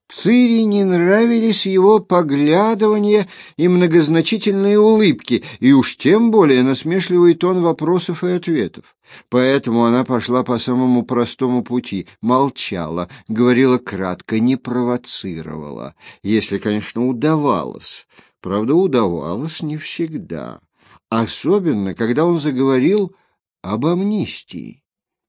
Цири не нравились его поглядывания и многозначительные улыбки, и уж тем более насмешливый тон вопросов и ответов. Поэтому она пошла по самому простому пути, молчала, говорила кратко, не провоцировала, если, конечно, удавалось. Правда, удавалось не всегда, особенно когда он заговорил об амнистии.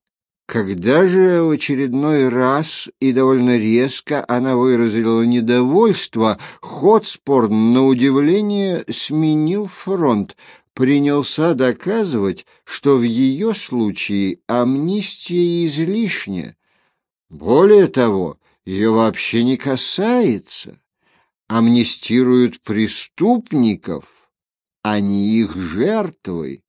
Когда же в очередной раз и довольно резко она выразила недовольство, Хотспорн, на удивление, сменил фронт, принялся доказывать, что в ее случае амнистия излишня. Более того, ее вообще не касается. Амнистируют преступников, а не их жертвы.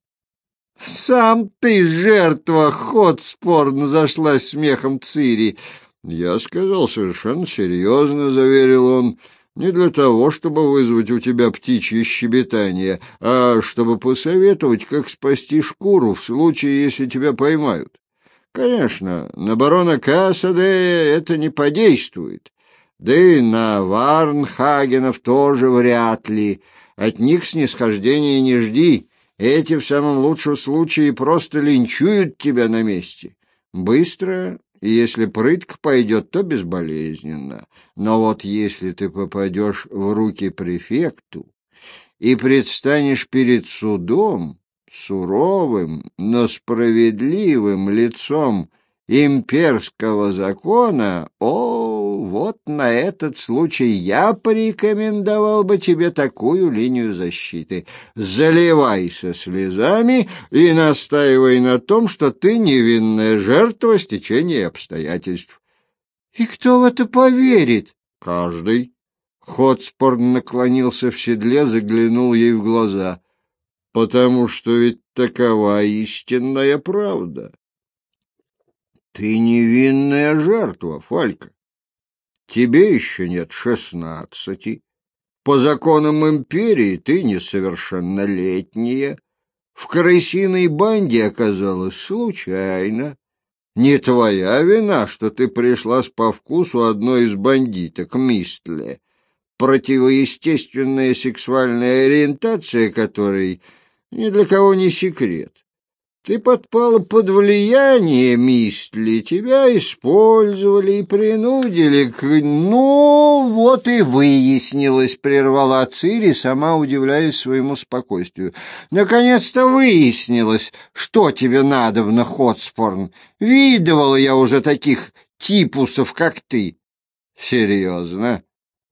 «Сам ты жертва, Хотспорн!» — зашлась смехом Цири. «Я сказал совершенно серьезно», — заверил он, — «не для того, чтобы вызвать у тебя птичье щебетание, а чтобы посоветовать, как спасти шкуру в случае, если тебя поймают. Конечно, на барона Кассадея это не подействует, да и на Варнхагенов тоже вряд ли. От них снисхождения не жди». Эти в самом лучшем случае просто линчуют тебя на месте. Быстро, и если прытко пойдет, то безболезненно. Но вот если ты попадешь в руки префекту и предстанешь перед судом, суровым, но справедливым лицом имперского закона, вот на этот случай я порекомендовал бы тебе такую линию защиты. Заливайся слезами и настаивай на том, что ты невинная жертва стечения обстоятельств. И кто в это поверит? Каждый. Хотспорн наклонился в седле, заглянул ей в глаза. Потому что ведь такова истинная правда. Ты невинная жертва, Фалька. Тебе еще нет 16. По законам империи ты несовершеннолетняя. В крысиной банде оказалась случайно. Не твоя вина, что ты пришлась по вкусу одной из бандиток, Мистле, противоестественная сексуальная ориентация которой ни для кого не секрет. Ты подпала под влияние Мистли, тебя использовали и принудили к... Ну, вот и выяснилось, прервала Цири, сама удивляясь своему спокойствию. Наконец-то выяснилось, что тебе надобно, Хотспорн. Видывала я уже таких типусов, как ты. Серьезно?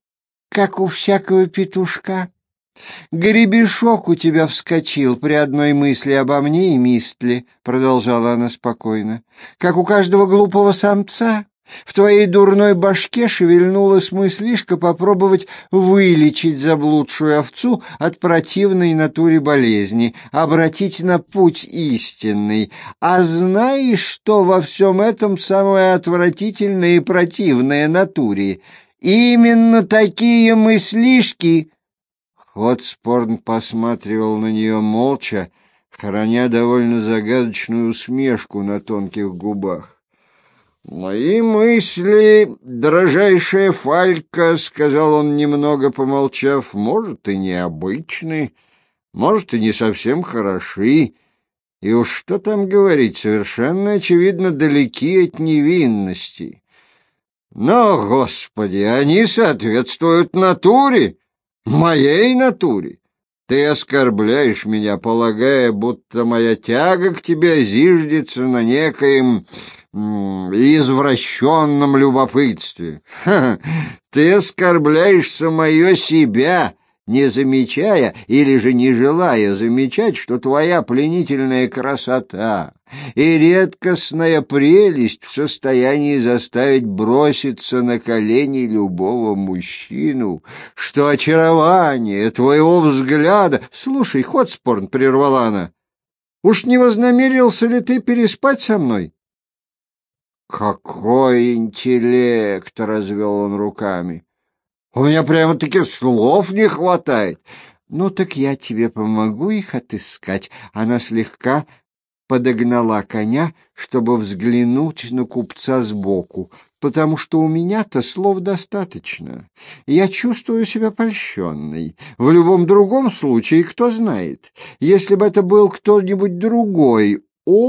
Как у всякого петушка. «Гребешок у тебя вскочил при одной мысли обо мне и Мистле», — продолжала она спокойно. «Как у каждого глупого самца, в твоей дурной башке шевельнулась мыслишка попробовать вылечить заблудшую овцу от противной натуре болезни, обратить на путь истинный. А знаешь, что во всем этом самое отвратительное и противное натуре? Именно такие мыслишки...» Хотспорн посматривал на нее молча, храня довольно загадочную усмешку на тонких губах. «Мои мысли, дрожайшая Фалька, — сказал он, немного помолчав, — может, и необычны, может, и не совсем хороши, и уж что там говорить, совершенно очевидно далеки от невинности. Но, Господи, они соответствуют натуре, моей натуре. Ты оскорбляешь меня, полагая, будто моя тяга к тебе зиждется на некоем извращенном любопытстве. Ты оскорбляешь самое себя, не замечая или же не желая замечать, что твоя пленительная красота и редкостная прелесть в состоянии заставить броситься на колени любого мужчину, что очарование твоего взгляда... Слушай, Хотспорн, — прервала она, — уж не вознамерился ли ты переспать со мной? Какой интеллект! — развел он руками. У меня прямо-таки слов не хватает. Ну так я тебе помогу их отыскать. Она слегка подогнала коня, чтобы взглянуть на купца сбоку. потому что у меня-то слов достаточно. Я чувствую себя польщенной. В любом другом случае, кто знает, если бы это был кто-нибудь другой.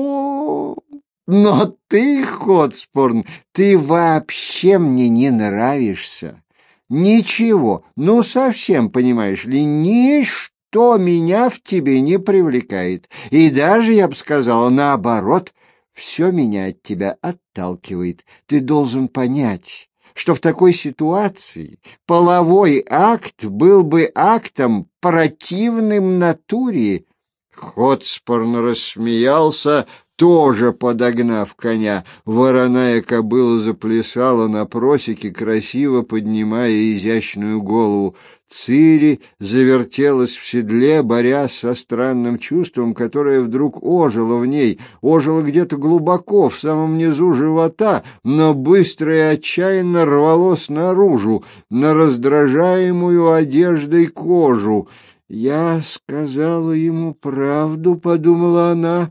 О, но ты, Хотспорн, ты вообще мне не нравишься. Ничего, ну совсем, понимаешь ли, ничто меня в тебе не привлекает. И даже, я бы сказала, наоборот, все меня от тебя отталкивает. Ты должен понять, что в такой ситуации половой акт был бы актом противным натуре. Хотспорн рассмеялся, тоже подогнав коня. Вороная кобыла заплясала на просеке, красиво поднимая изящную голову. Цири завертелась в седле, борясь со странным чувством, которое вдруг ожило в ней, ожило где-то глубоко, в самом низу живота, но быстро и отчаянно рвалось наружу, на раздражаемую одеждой кожу. «Я сказала ему правду», — подумала она.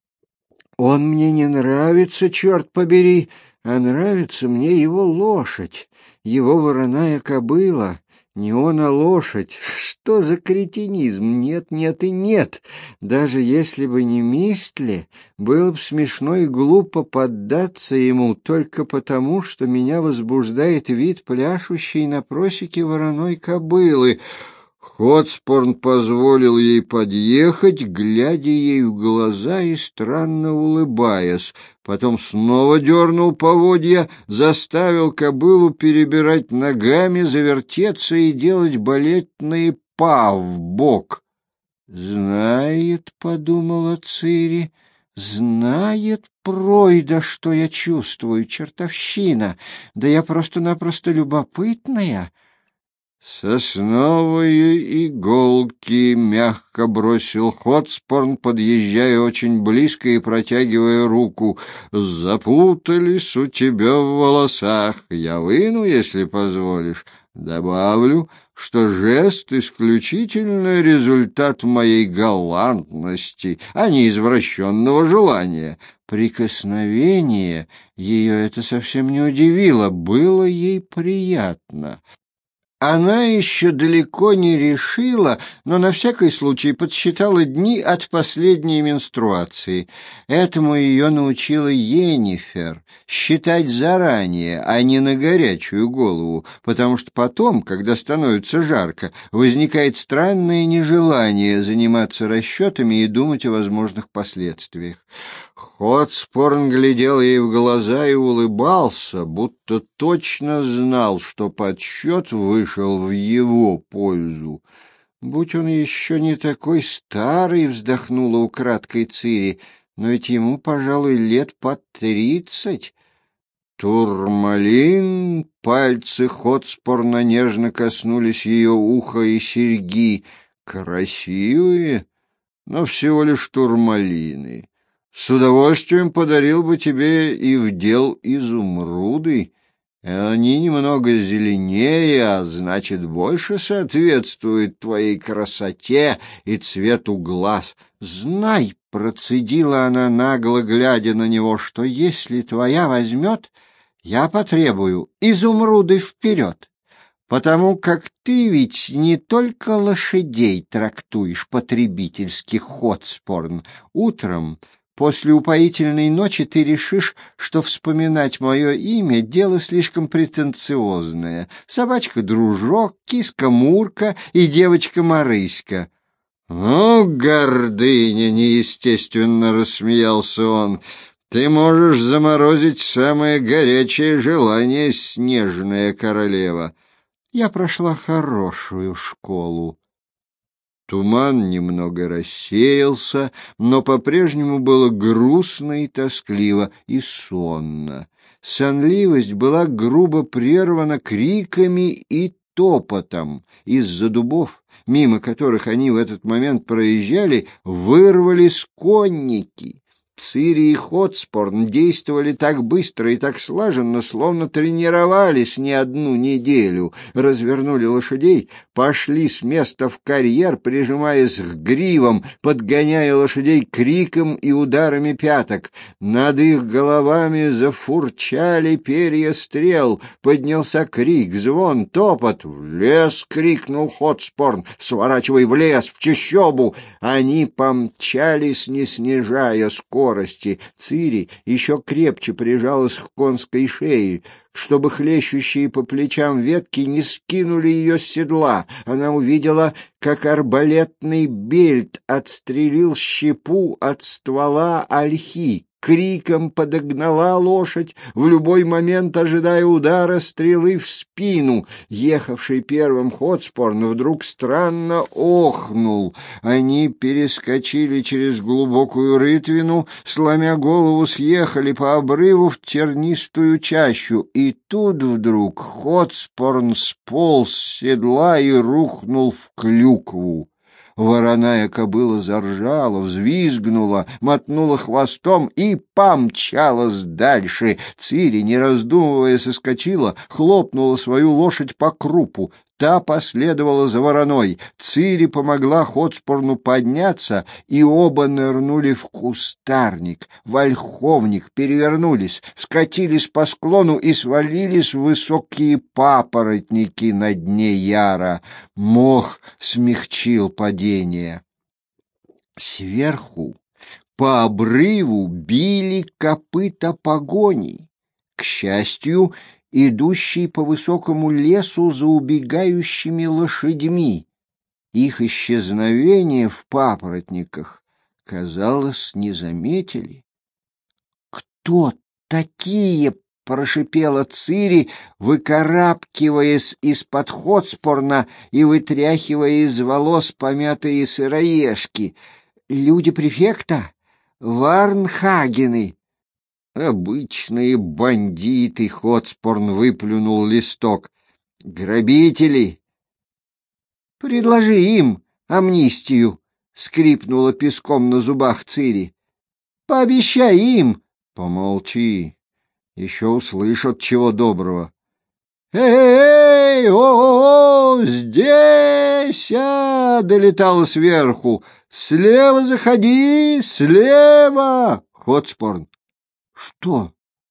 «Он мне не нравится, черт побери, а нравится мне его лошадь, его вороная кобыла». Не он, а лошадь. Что за кретинизм? Нет, нет и нет. Даже если бы не Мистли, было бы смешно и глупо поддаться ему только потому, что меня возбуждает вид пляшущей на просеке вороной кобылы. Хотспорн позволил ей подъехать, глядя ей в глаза и странно улыбаясь. Потом снова дернул поводья, заставил кобылу перебирать ногами, завертеться и делать балетные па в бок. «Знает, — подумала Цири, — знает пройда, что я чувствую, чертовщина, да я просто-напросто любопытная». «Сосновые иголки», — мягко бросил Хотспорн, подъезжая очень близко и протягивая руку. «Запутались у тебя в волосах. Я выну, если позволишь. Добавлю, что жест — исключительный результат моей галантности, а не извращенного желания». Прикосновение ее это совсем не удивило, было ей приятно. Она еще далеко не решила, но на всякий случай подсчитала дни от последней менструации. Этому ее научила Йеннифер — считать заранее, а не на горячую голову, потому что потом, когда становится жарко, возникает странное нежелание заниматься расчетами и думать о возможных последствиях. Хотспорн глядел ей в глаза и улыбался, будто точно знал, что подсчет вышел в его пользу. «Будь он еще не такой старый», — вздохнула украдкой Цири, — «но ведь ему, пожалуй, лет под 30». Турмалин, пальцы Хотспорна нежно коснулись ее уха и серьги. Красивые, но всего лишь турмалины. С удовольствием подарил бы тебе и вдел изумруды. Они немного зеленее, а значит, больше соответствуют твоей красоте и цвету глаз. Знай, — процедила она, нагло глядя на него, — что если твоя возьмет, я потребую изумруды вперед. Потому как ты ведь не только лошадей трактуешь потребительски, Хотспорн. Утром после упоительной ночи ты решишь, что вспоминать мое имя — дело слишком претенциозное. Собачка-дружок, киска-мурка и девочка-марыська. — «Ну, гордыня!» — неестественно рассмеялся он. «Ты можешь заморозить самое горячее желание, снежная королева». Я прошла хорошую школу. Туман немного рассеялся, но по-прежнему было грустно и тоскливо, и сонно. Сонливость была грубо прервана криками и топотом. Из-за дубов, мимо которых они в этот момент проезжали, вырвались конники. Цири и Хотспорн действовали так быстро и так слаженно, словно тренировались не одну неделю. Развернули лошадей, пошли с места в карьер, прижимаясь к гривам, подгоняя лошадей криком и ударами пяток. Над их головами зафурчали перья стрел, поднялся крик, звон, топот. «В лес!» — крикнул Хотспорн. «Сворачивай в лес, в чащобу!» Они помчались, не снижая скорости. Цири еще крепче прижалась к конской шее, чтобы хлещущие по плечам ветки не скинули ее с седла. Она увидела, как арбалетный бельт отстрелил щепу от ствола ольхи. Криком подогнала лошадь, в любой момент ожидая удара стрелы в спину. Ехавший первым Хотспорн вдруг странно охнул. Они перескочили через глубокую рытвину, сломя голову, съехали по обрыву в тернистую чащу, и тут вдруг Хотспорн сполз с седла и рухнул в клюкву. Вороная кобыла заржала, взвизгнула, мотнула хвостом и помчалась дальше. Цири, не раздумывая, соскочила, хлопнула свою лошадь по крупу. Та последовала за вороной. Цири помогла Хотспорну подняться, и оба нырнули в кустарник, в ольховник, перевернулись, скатились по склону и свалились в высокие папоротники на дне яра. Мох смягчил падение. Сверху по обрыву били копыта погони. К счастью, идущий по высокому лесу за убегающими лошадьми. Их исчезновение в папоротниках, казалось, не заметили. «Кто такие?» — прошипела Цири, выкарабкиваясь из-под Хотспорна и вытряхивая из волос помятые сыроежки. «Люди префекта? Варнхагены?» «Обычные бандиты!» — Хотспорн выплюнул листок. «Грабители!» «Предложи им амнистию!» — скрипнула песком на зубах Цири. «Пообещай им!» «Помолчи, еще услышат чего доброго!» «Эй, о-о-о, здесь!» долетало сверху. «Слева заходи, слева!» «Хотспорн!» «Что?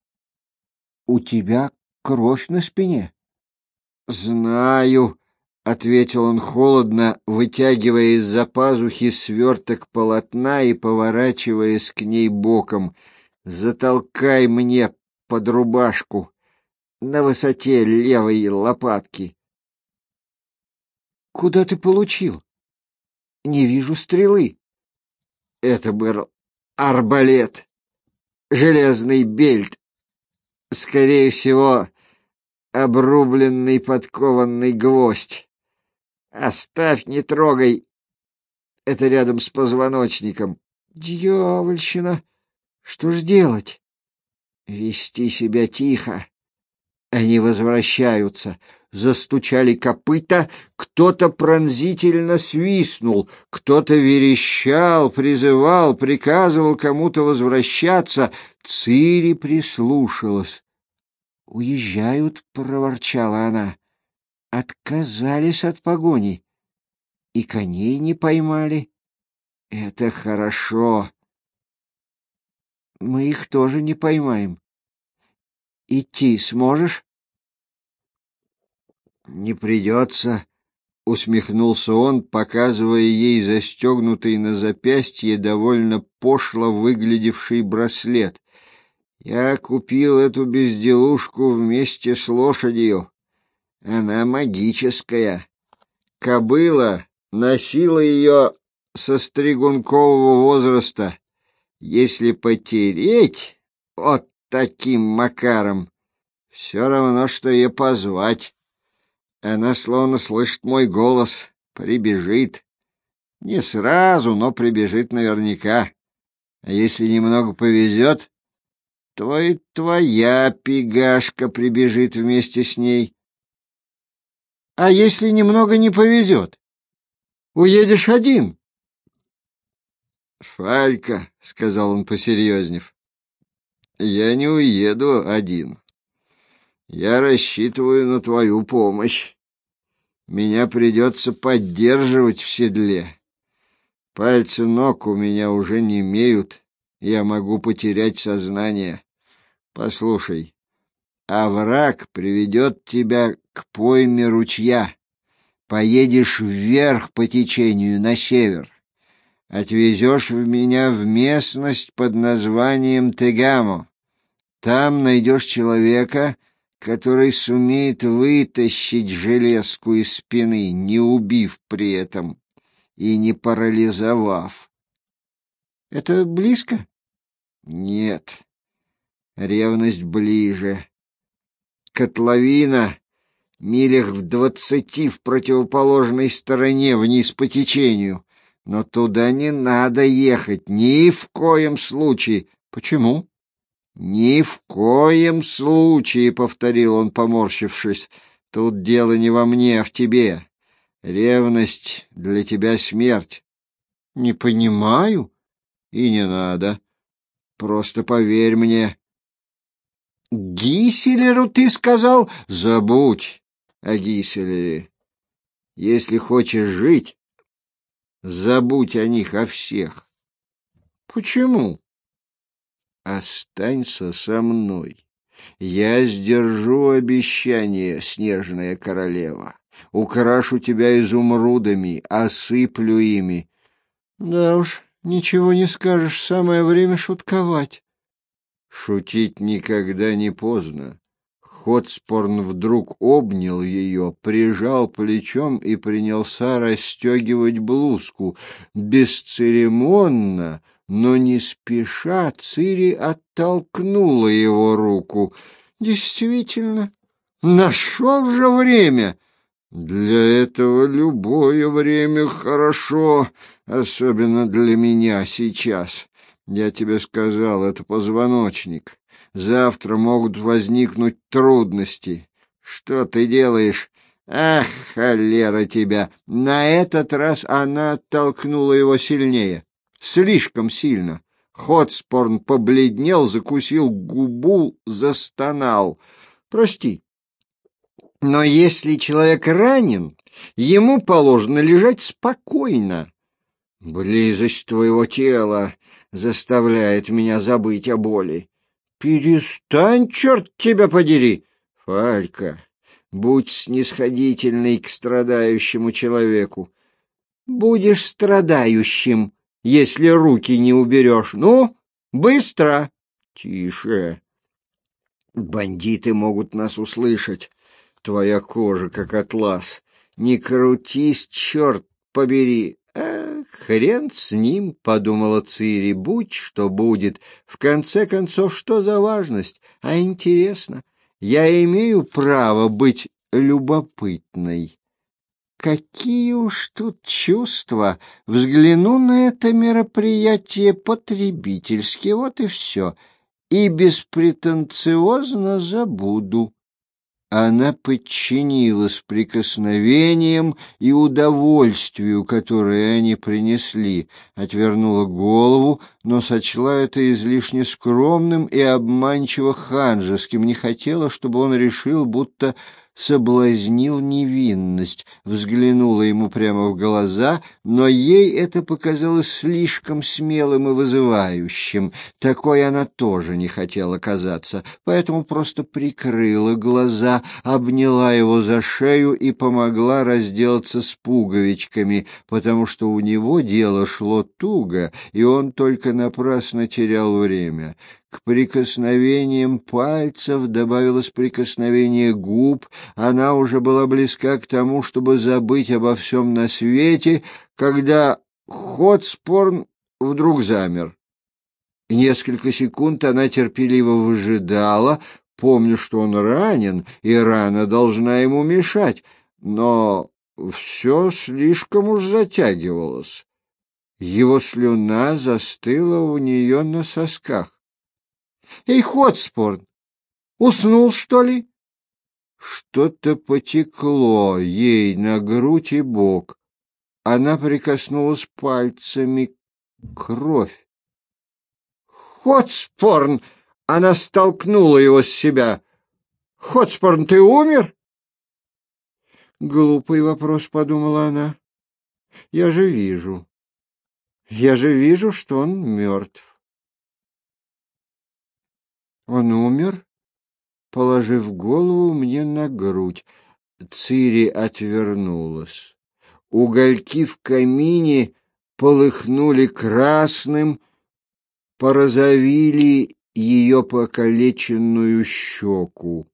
У тебя кровь на спине?» «Знаю», — ответил он холодно, вытягивая из-за пазухи сверток полотна и поворачиваясь к ней боком. «Затолкай мне под рубашку на высоте левой лопатки». «Куда ты получил? Не вижу стрелы». «Это был арбалет. Железный бельт, скорее всего, обрубленный подкованный гвоздь. Оставь, не трогай. Это рядом с позвоночником». «Дьявольщина! Что ж делать?» «Вести себя тихо. Они возвращаются». Застучали копыта, кто-то пронзительно свистнул, кто-то верещал, призывал, приказывал кому-то возвращаться. Цири прислушалась. «Уезжают», — проворчала она. «Отказались от погони. И коней не поймали. Это хорошо. Мы их тоже не поймаем. Идти сможешь?» «Не придется», — усмехнулся он, показывая ей застегнутый на запястье довольно пошло выглядевший браслет. «Я купил эту безделушку вместе с лошадью. Она магическая. Кобыла носила ее со стригункового возраста. Если потереть вот таким макаром, все равно, что ее позвать. Она словно слышит мой голос, прибежит. Не сразу, но прибежит наверняка. А если немного повезет, то и твоя пегашка прибежит вместе с ней. А если немного не повезет? Уедешь один. Фалька, — сказал он, посерьезнев, — я не уеду один. Я рассчитываю на твою помощь. Меня придется поддерживать в седле. Пальцы ног у меня уже немеют, я могу потерять сознание. Послушай, овраг приведет тебя к пойме ручья. Поедешь вверх по течению, на север. Отвезешь меня в местность под названием Тегамо. Там найдешь человека, который сумеет вытащить железку из спины, не убив при этом и не парализовав. Это близко? Нет. Ревность ближе. Котловина милях в 20 в противоположной стороне, вниз по течению. Но туда не надо ехать ни в коем случае. Почему? Ни в коем случае, — повторил он, поморщившись. Тут дело не во мне, а в тебе. Ревность для тебя смерть. Не понимаю. И не надо. Просто поверь мне. Гиселеру ты сказал? Забудь о Гиселере. Если хочешь жить, забудь о них, о всех. Почему? Останься со мной. Я сдержу обещание, снежная королева. Украшу тебя изумрудами, осыплю ими. Да уж, ничего не скажешь, самое время шутковать. Шутить никогда не поздно. Хотспорн вдруг обнял ее, прижал плечом и принялся расстегивать блузку. Бесцеремонно, но не спеша, Цири оттолкнула его руку. Действительно, нашел же время. Для этого любое время хорошо, особенно для меня сейчас. Я тебе сказал, это позвоночник. Завтра могут возникнуть трудности. Что ты делаешь? Ах, холера тебя! На этот раз она оттолкнула его сильнее. Слишком сильно. Хотспорн побледнел, закусил губу, застонал. Прости, но если человек ранен, ему положено лежать спокойно. Близость твоего тела заставляет меня забыть о боли. Перестань, черт тебя подери! Фалька, будь снисходительной к страдающему человеку. Будешь страдающим, если руки не уберешь. Ну, быстро! Тише! Бандиты могут нас услышать. Твоя кожа, как атлас. Не крутись, черт побери! Хрен с ним, — подумала Цири, — будь что будет. В конце концов, что за важность? А интересно, я имею право быть любопытной. Какие уж тут чувства! Взгляну на это мероприятие потребительски, вот и все. И беспретенциозно забуду. Она подчинилась прикосновениям и удовольствию, которое они принесли, отвернула голову, но сочла это излишне скромным и обманчиво ханжеским, не хотела, чтобы он решил, будто соблазнил невинность, взглянула ему прямо в глаза, но ей это показалось слишком смелым и вызывающим. Такой она тоже не хотела казаться, поэтому просто прикрыла глаза, обняла его за шею и помогла разделаться с пуговичками, потому что у него дело шло туго, и он только напрасно терял время. К прикосновениям пальцев добавилось прикосновение губ. Она уже была близка к тому, чтобы забыть обо всем на свете, когда Хотспорн вдруг замер. Несколько секунд она терпеливо выжидала, помня, что он ранен, и рана должна ему мешать, но все слишком уж затягивалось. Его слюна застыла у нее на сосках. — Эй, Хотспорн, уснул, что ли? Что-то потекло ей на грудь и бок. Она прикоснулась пальцами Кровь. «Хотспорн!» — она столкнула его с себя. «Хотспорн, ты умер?» «Глупый вопрос», — подумала она. Я же вижу, что он мертв». Он умер, положив голову мне на грудь. Цири отвернулась. Угольки в камине полыхнули красным, порозовили ее покалеченную щеку.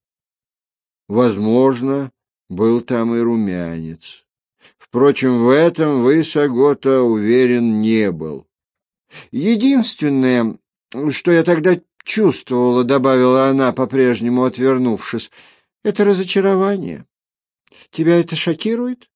Возможно, был там и румянец. Впрочем, в этом Высогота уверен не был. «Единственное, что я тогда чувствовала, — добавила она, по-прежнему отвернувшись, — это разочарование. Тебя это шокирует?»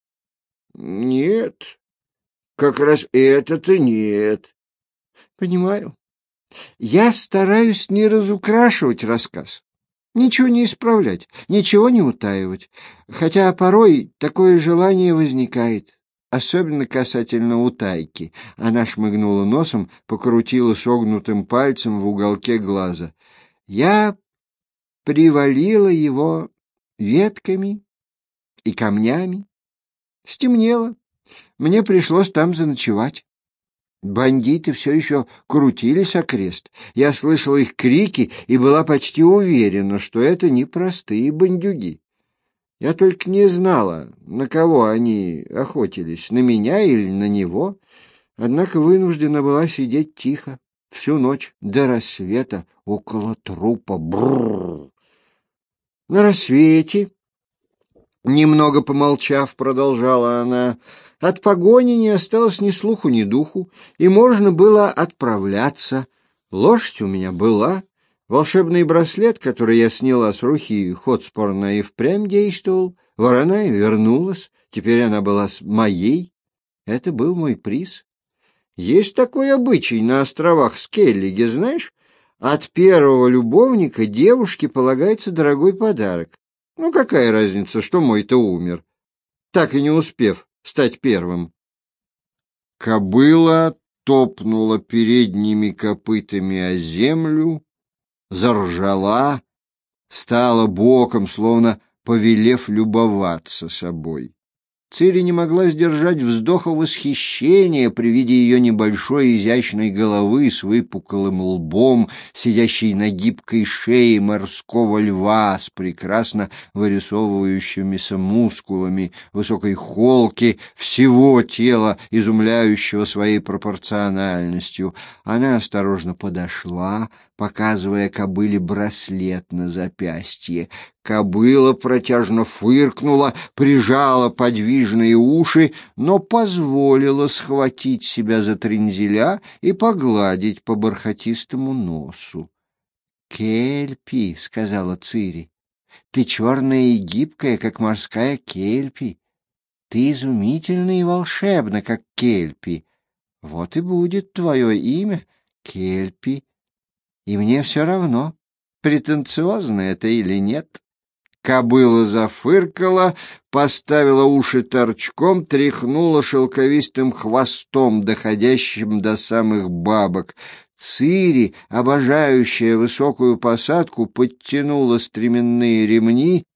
«Нет, как раз это-то нет». «Понимаю. Я стараюсь не разукрашивать рассказ, ничего не исправлять, ничего не утаивать, хотя порой такое желание возникает, особенно касательно утайки». Она шмыгнула носом, покрутила согнутым пальцем в уголке глаза. «Я привалила его ветками и камнями. Стемнело. Мне пришлось там заночевать. Бандиты все еще крутились окрест. Я слышала их крики и была почти уверена, что это не простые бандюги. Я только не знала, на кого они охотились, на меня или на него. Однако вынуждена была сидеть тихо всю ночь до рассвета около трупа. Бррр. На рассвете, немного помолчав, продолжала она, от погони не осталось ни слуху, ни духу, и можно было отправляться. Лошадь у меня была, волшебный браслет, который я сняла с руки Хотспорна, и впрямь действовал. Вороная вернулась, теперь она была моей. Это был мой приз. Есть такой обычай на островах Скеллиге, знаешь? От первого любовника девушке полагается дорогой подарок. Ну, какая разница, что мой-то умер, так и не успев стать первым. Кобыла топнула передними копытами о землю, заржала, стала боком, словно повелев любоваться собой. Цири не могла сдержать вздоха восхищения при виде ее небольшой изящной головы с выпуклым лбом, сидящей на гибкой шее морского льва с прекрасно вырисовывающимися мускулами, высокой холки, всего тела, изумляющего своей пропорциональностью. Она осторожно подошла, показывая кобыле браслет на запястье. Кобыла протяжно фыркнула, прижала подвижные уши, но позволила схватить себя за трензеля и погладить по бархатистому носу. «Кельпи», — сказала Цири, — «ты черная и гибкая, как морская кельпи. Ты изумительна и волшебна, как кельпи. Вот и будет твое имя, Кельпи. И мне все равно, претенциозно это или нет». Кобыла зафыркала, поставила уши торчком, тряхнула шелковистым хвостом, доходящим до самых бабок. Цири, обожающая высокую посадку, подтянула стременные ремни,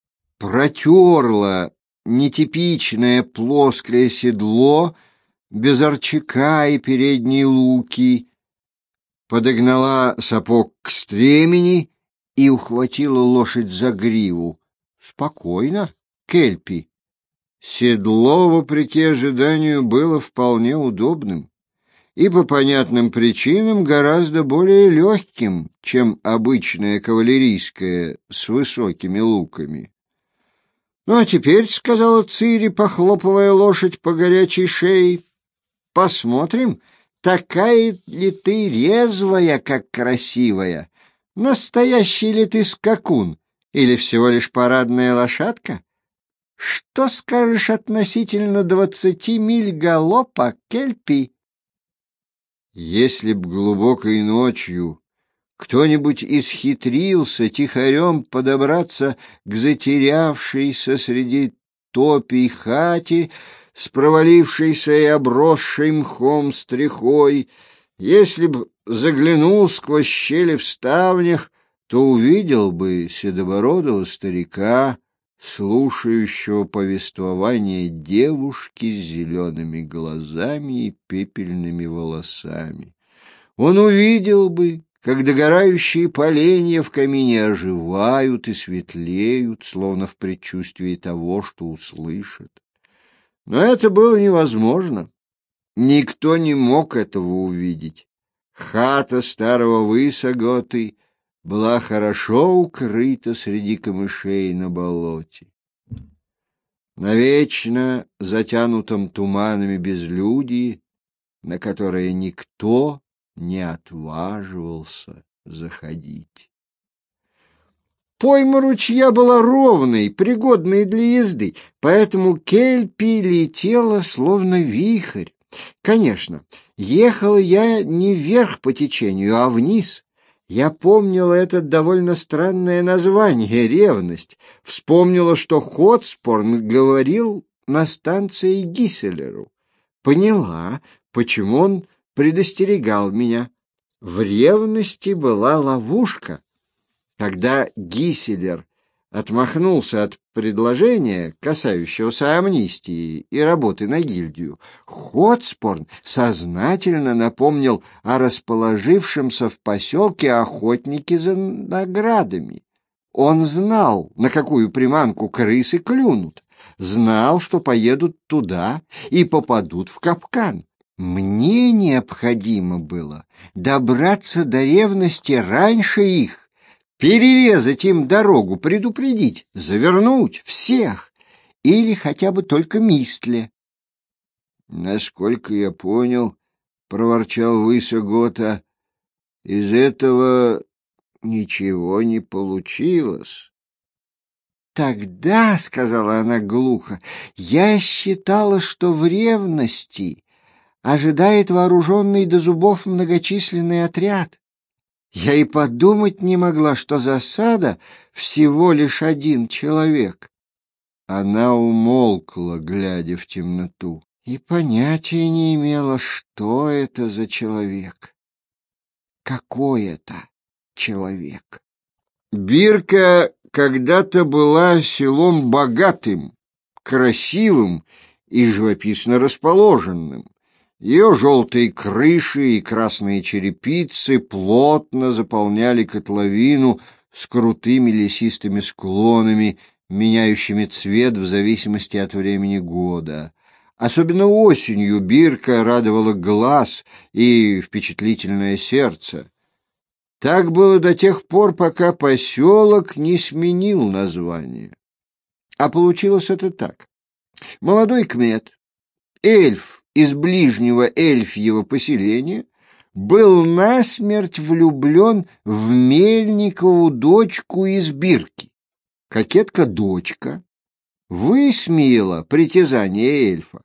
протерла нетипичное плоское седло без рычага и передней луки, подогнала сапог к стремени и ухватила лошадь за гриву. «Спокойно, Кельпи». Седло, вопреки ожиданию, было вполне удобным и по понятным причинам гораздо более легким, чем обычное кавалерийское с высокими луками. «Ну, а теперь, — сказала Цири, похлопывая лошадь по горячей шее, — посмотрим, такая ли ты резвая, как красивая. Настоящий ли ты скакун или всего лишь парадная лошадка? Что скажешь относительно 20 миль галопа, Кельпи?» Если б глубокой ночью кто-нибудь исхитрился тихорем подобраться к затерявшейся среди топий хате, с провалившейся и обросшей мхом стрехой, если б заглянул сквозь щели в ставнях, то увидел бы седобородого старика, слушающего повествование девушки с зелеными глазами и пепельными волосами. Он увидел бы, как догорающие поленья в камине оживают и светлеют, словно в предчувствии того, что услышат. Но это было невозможно. Никто не мог этого увидеть. Хата старого Высоготы была хорошо укрыта среди камышей на болоте. На вечно затянутом туманами безлюдии, на которое никто не отваживался заходить. Пойма ручья была ровной, пригодной для езды, поэтому Кельпи летела словно вихрь. Конечно, ехала я не вверх по течению, а вниз. Я помнила это довольно странное название — ревность. Вспомнила, что Хотспорн говорил на станции Гиселеру. Поняла, почему он предостерегал меня. В ревности была ловушка. Когда Гиселер отмахнулся от предложения, касающегося амнистии и работы на гильдию, Хотспорн сознательно напомнил о расположившемся в поселке охотнике за наградами. Он знал, на какую приманку крысы клюнут, знал, что поедут туда и попадут в капкан. Мне необходимо было добраться до ревности раньше их, перерезать им дорогу, предупредить, завернуть всех, или хотя бы только Мистле. — Насколько я понял, — проворчал Высогота, — из этого ничего не получилось. — Тогда, — сказала она глухо, — я считала, что в ревности ожидает вооруженный до зубов многочисленный отряд. Я и подумать не могла, что засада всего лишь один человек. Она умолкла, глядя в темноту, и понятия не имела, что это за человек. Какой это человек? Бирка когда-то была селом богатым, красивым и живописно расположенным. Ее желтые крыши и красные черепицы плотно заполняли котловину с крутыми лесистыми склонами, меняющими цвет в зависимости от времени года. Особенно осенью Бирка радовала глаз и впечатлительное сердце. Так было до тех пор, пока поселок не сменил название. А получилось это так. Молодой кмет, эльф, из ближнего эльфьего поселения, был насмерть влюблен в Мельникову дочку из Бирки. Кокетка-дочка высмеяла притязание эльфа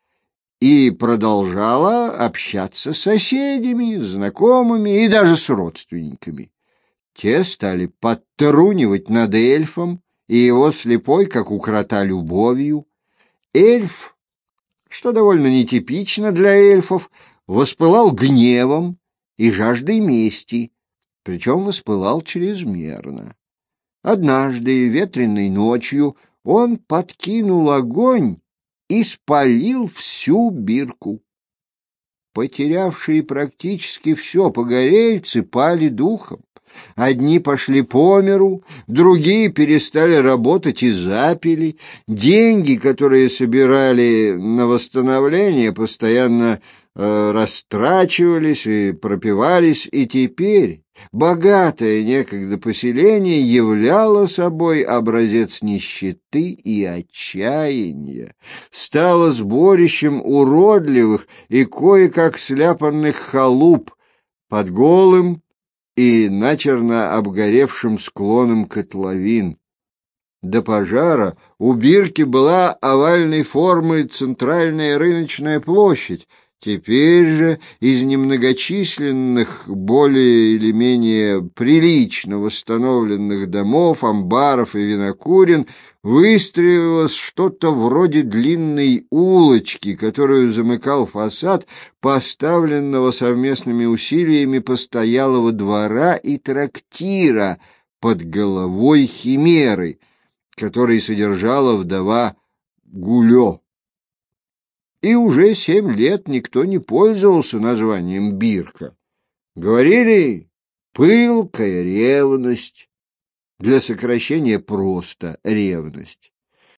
и продолжала общаться с соседями, знакомыми и даже с родственниками. Те стали подтрунивать над эльфом и его слепой, как у крота, любовью. Эльф, что довольно нетипично для эльфов, воспылал гневом и жаждой мести, причем воспылал чрезмерно. Однажды, ветреной ночью, он подкинул огонь и спалил всю Бирку. Потерявшие практически все погорельцы пали духом. Одни пошли по миру, другие перестали работать и запили. Деньги, которые собирали на восстановление, постоянно растрачивались и пропивались, и теперь богатое некогда поселение являло собой образец нищеты и отчаяния, стало сборищем уродливых и кое-как сляпанных халуп под голым и начерно обгоревшим склоном котловин. До пожара у Бирки была овальной формы центральная рыночная площадь. Теперь же из немногочисленных, более или менее прилично восстановленных домов, амбаров и винокурен выстроилось что-то вроде длинной улочки, которую замыкал фасад поставленного совместными усилиями постоялого двора и трактира под головой химеры, который содержала вдова Гулё. И уже 7 лет никто не пользовался названием Бирка. Говорили «пылкая ревность», для сокращения просто ревность.